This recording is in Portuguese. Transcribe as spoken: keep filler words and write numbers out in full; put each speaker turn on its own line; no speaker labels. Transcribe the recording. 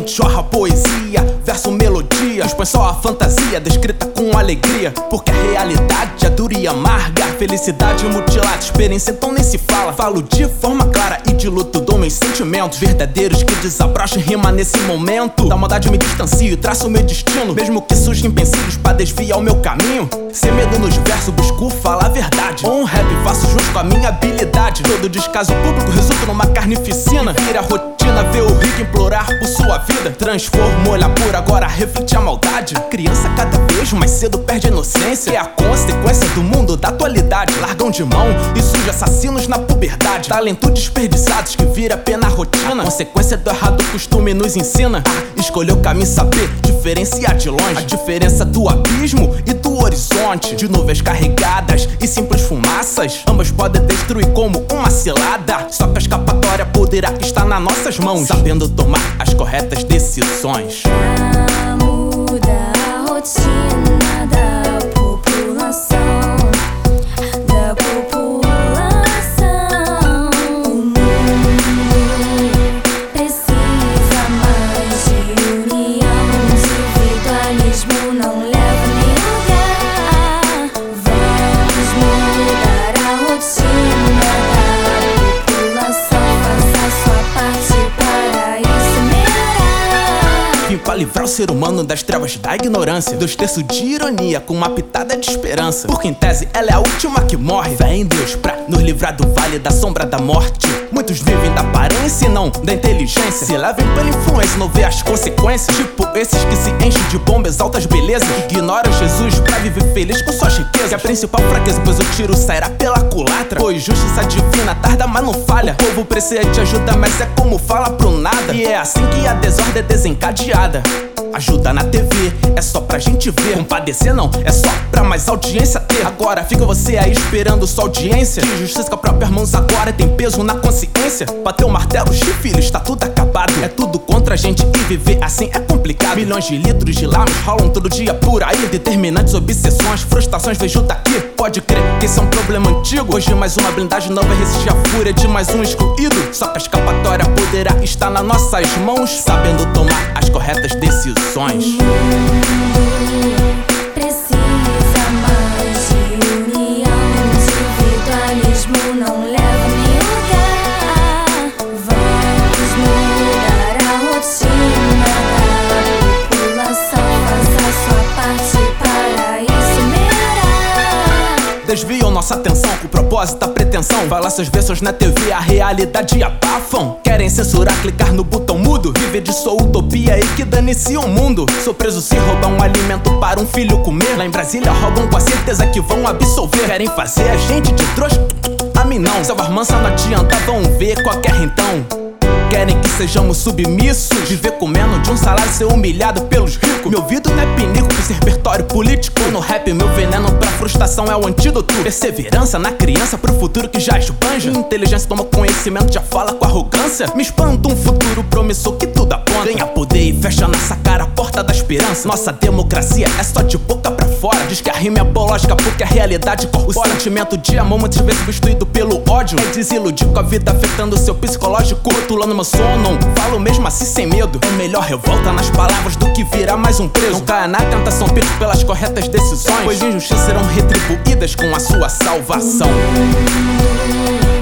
onde jorra poesia, verso melodia, expõe só a fantasia descrita com alegria, porque a realidade é dura e amarga, felicidade mutilada, experiência então nem se fala. Falo de forma clara e de luto dou meus sentimentos verdadeiros que desabrocham rima nesse momento. Da maldade me distancio e traço meu destino, mesmo que surjam empecilhos pra desviar o meu caminho. Sem medo nos versos busco falar a verdade, um rap faço junto com a minha habilidade. Todo descaso público resulta numa carnificina, vira rotina ver o rico implorar por sua vida. Transformo olhar por agora, reflete a maldade. A criança cada vez mais cedo perde a inocência, é a consequência do mundo da atualidade. Largam de mão e surgem assassinos na puberdade, talento desperdiçados que vira pena rotina. A consequência do errado costume nos ensina a escolher o caminho, saber diferenciar de longe a diferença do abismo e do horizonte. De nuvens carregadas e simples fumaças, ambas podem destruir como uma cilada. Só que a escapatória poderá estar nas nossas mãos, sabendo tomar as corretas decisões.
Pra mudar a rotina da população, da população, o mundo precisa mais de união. Individualismo não leva nem lugar. Vamos mudar a rotina da população, faça sua parte para isso melhorar.
Vim pra livrar o ser humano das trevas da ignorância, dois terços de ironia com uma pitada de esperança, porque em tese ela é a última que morre. Vem Deus pra nos livrar do vale da sombra da morte. Muitos vivem da aparência e não da inteligência, se levem pela influência, não vê as consequências. Tipo esses que se enchem de bomba, exaltam as belezas, ignoram Jesus pra viver feliz com suas riquezas. Que é a principal fraqueza, pois o tiro sairá pela culatra, pois justiça divina tarda mas não falha. O povo precisa de ajuda, mas é como fala pro nada, e é assim que a desordem é desencadeada. Ajuda na T V, é só pra gente ver. Compadecer não, é só pra mais audiência ter. Agora fica você aí esperando sua audiência. De justiça com a própria mãos agora tem peso na consciência. Bateu o martelo, filho, está tudo acabado. É tudo contra a gente e viver assim é complicado. Milhões de litros de lábios rolam todo dia por aí. Determinantes obsessões, frustrações, vejo daqui. Pode crer que esse é um problema antigo. Hoje mais uma blindagem não vai resistir à fúria de mais um excluído. Só que a escapatória poderá estar nas nossas mãos, sabendo tomar as corretas decisões.
O mundo precisa mais de união. Individualismo não leva nem lugar. Vamos mudar a rotina da população, faça sua parte para isso melhorar.
Desviam nossa atenção com propósito, a pretensão. Falar seus versos na T V, a realidade abafam. Querem censurar, clicar no botão mudo, viver de sua utopia e que dane-se o mundo. Sou preso se roubar um alimento para um filho comer. Lá em Brasília roubam com a certeza que vão absolver. Querem fazer a gente de trouxa? A mim não. Salvar mansa não adianta, vão ver qualquer então. Querem que sejamos submissos, viver comendo de um salário, ser humilhado pelos ricos. Meu ouvido não é pinico pra esse repertório político. No rap meu veneno pra frustração é o antídoto. Perseverança na criança pro futuro que já esbanja. Inteligência toma conhecimento, já fala com arrogância. Me espanta um futuro promissor que tudo aponta. Ganha poder e fecha nossa cara a porta da esperança. Nossa democracia é só de boca pra fora. Diz que a rima é biológica porque a realidade corpora. O sentimento de amor muitas vezes substituído pelo ódio. É desiludir com a vida afetando seu psicológico. Rotulando meu sono, falo mesmo assim sem medo. É melhor revolta nas palavras do que virar mais um preso. Não caia na tentação, peito pelas corretas decisões, pois injustiças serão retribuídas com a sua salvação.